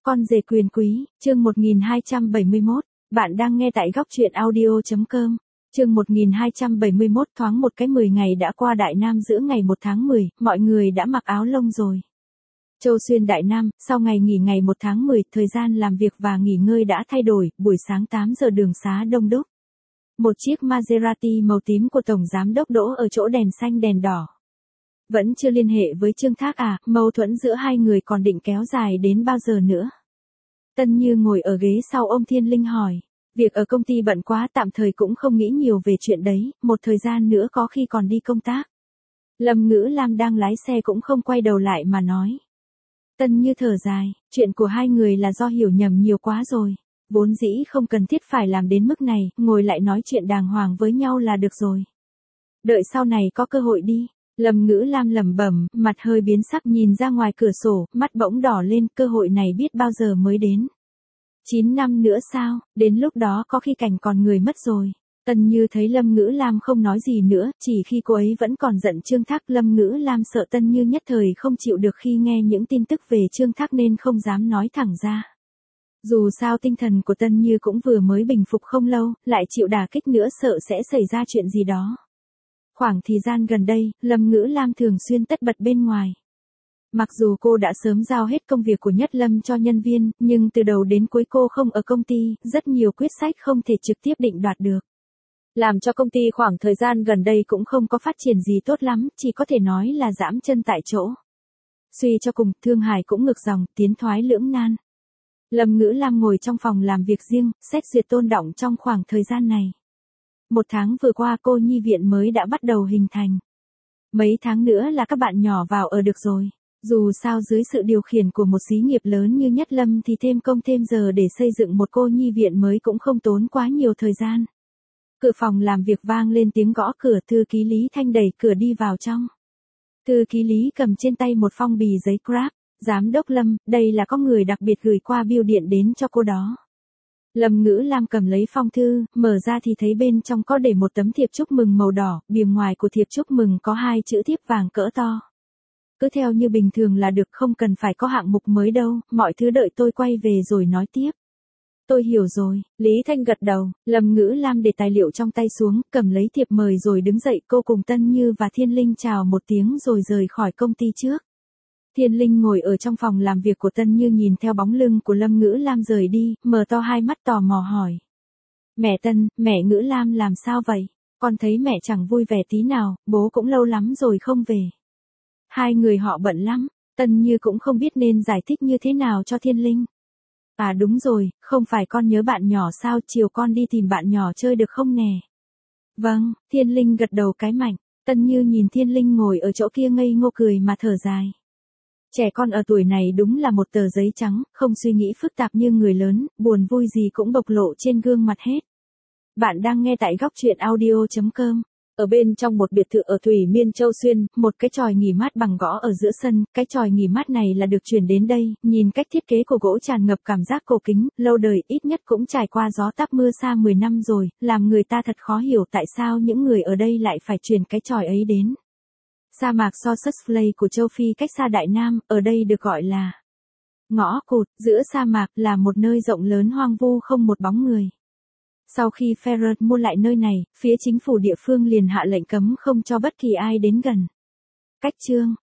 Con rể quyền quý, chương 1271, bạn đang nghe tại góc truyện audio.com. Chương 1271 thoáng một cái 10 ngày đã qua Đại Nam giữa ngày 1 tháng 10, mọi người đã mặc áo lông rồi. Châu Xuyên Đại Nam, sau ngày nghỉ ngày 1 tháng 10, thời gian làm việc và nghỉ ngơi đã thay đổi, buổi sáng 8 giờ đường xá đông đúc. Một chiếc Maserati màu tím của Tổng Giám đốc đỗ ở chỗ đèn xanh đèn đỏ. Vẫn chưa liên hệ với Trương Thác à, mâu thuẫn giữa hai người còn định kéo dài đến bao giờ nữa. Tân Như ngồi ở ghế sau ông Thiên Linh hỏi. Việc ở công ty bận quá tạm thời cũng không nghĩ nhiều về chuyện đấy, một thời gian nữa có khi còn đi công tác. Lâm Ngữ Lam đang lái xe cũng không quay đầu lại mà nói. Tân Như thở dài, chuyện của hai người là do hiểu nhầm nhiều quá rồi. Vốn dĩ không cần thiết phải làm đến mức này, ngồi lại nói chuyện đàng hoàng với nhau là được rồi. Đợi sau này có cơ hội đi. Lâm Ngữ Lam lẩm bẩm, mặt hơi biến sắc nhìn ra ngoài cửa sổ, mắt bỗng đỏ lên, cơ hội này biết bao giờ mới đến. 9 năm nữa sao, đến lúc đó có khi cảnh còn người mất rồi. Tân Như thấy Lâm Ngữ Lam không nói gì nữa, chỉ khi cô ấy vẫn còn giận Trương Thác. Lâm Ngữ Lam sợ Tân Như nhất thời không chịu được khi nghe những tin tức về Trương Thác nên không dám nói thẳng ra. Dù sao tinh thần của Tân Như cũng vừa mới bình phục không lâu, lại chịu đả kích nữa sợ sẽ xảy ra chuyện gì đó. Khoảng thời gian gần đây, Lâm Ngữ Lam thường xuyên tất bật bên ngoài. Mặc dù cô đã sớm giao hết công việc của Nhất Lâm cho nhân viên, nhưng từ đầu đến cuối cô không ở công ty, rất nhiều quyết sách không thể trực tiếp định đoạt được. Làm cho công ty khoảng thời gian gần đây cũng không có phát triển gì tốt lắm, chỉ có thể nói là giẫm chân tại chỗ. Suy cho cùng, Thương Hải cũng ngược dòng, tiến thoái lưỡng nan. Lâm Ngữ Lam ngồi trong phòng làm việc riêng, xét duyệt tôn đọng trong khoảng thời gian này. 1 tháng vừa qua cô nhi viện mới đã bắt đầu hình thành. Mấy tháng nữa là các bạn nhỏ vào ở được rồi. Dù sao dưới sự điều khiển của một xí nghiệp lớn như Nhất Lâm thì thêm công thêm giờ để xây dựng một cô nhi viện mới cũng không tốn quá nhiều thời gian. Cửa phòng làm việc vang lên tiếng gõ cửa, thư ký Lý Thanh đẩy cửa đi vào trong. Thư ký Lý cầm trên tay một phong bì giấy Grab. Giám đốc Lâm, đây là có người đặc biệt gửi qua bưu điện đến cho cô đó. Lâm Ngữ Lam cầm lấy phong thư, mở ra thì thấy bên trong có để một tấm thiệp chúc mừng màu đỏ, bìa ngoài của thiệp chúc mừng có 2 chữ thiếp vàng cỡ to. Cứ theo như bình thường là được, không cần phải có hạng mục mới đâu, mọi thứ đợi tôi quay về rồi nói tiếp. Tôi hiểu rồi, Lý Thanh gật đầu. Lâm Ngữ Lam để tài liệu trong tay xuống, cầm lấy thiệp mời rồi đứng dậy. Cô cùng Tân Như và Thiên Linh chào một tiếng rồi rời khỏi công ty trước. Thiên Linh ngồi ở trong phòng làm việc của Tân Như nhìn theo bóng lưng của Lâm Ngữ Lam rời đi, mở to hai mắt tò mò hỏi. Mẹ Tân, mẹ Ngữ Lam làm sao vậy? Con thấy mẹ chẳng vui vẻ tí nào, bố cũng lâu lắm rồi không về. Hai người họ bận lắm, Tân Như cũng không biết nên giải thích như thế nào cho Thiên Linh. À đúng rồi, không phải con nhớ bạn nhỏ sao, chiều con đi tìm bạn nhỏ chơi được không nè? Vâng, Thiên Linh gật đầu cái mạnh. Tân Như nhìn Thiên Linh ngồi ở chỗ kia ngây ngô cười mà thở dài. Trẻ con ở tuổi này đúng là một tờ giấy trắng, không suy nghĩ phức tạp như người lớn, buồn vui gì cũng bộc lộ trên gương mặt hết. Bạn đang nghe tại góc truyện audio.com. Ở bên trong một biệt thự ở Thủy Miên Châu Xuyên, một cái chòi nghỉ mát bằng gỗ ở giữa sân, cái chòi nghỉ mát này là được chuyển đến đây, nhìn cách thiết kế của gỗ tràn ngập cảm giác cổ kính, lâu đời, ít nhất cũng trải qua gió táp mưa xa 10 năm rồi, làm người ta thật khó hiểu tại sao những người ở đây lại phải chuyển cái chòi ấy đến. Sa mạc Sosusvlei của châu Phi cách xa Đại Nam, ở đây được gọi là ngõ cụt, giữa sa mạc là một nơi rộng lớn hoang vu không một bóng người. Sau khi Ferrer mua lại nơi này, phía chính phủ địa phương liền hạ lệnh cấm không cho bất kỳ ai đến gần. Cách chương